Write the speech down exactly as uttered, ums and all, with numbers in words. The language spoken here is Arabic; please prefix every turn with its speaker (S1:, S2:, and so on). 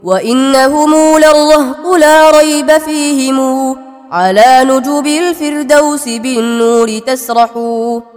S1: وإنهم للرهط لا ريب فيهم على نجب الفردوس بالنور تسرح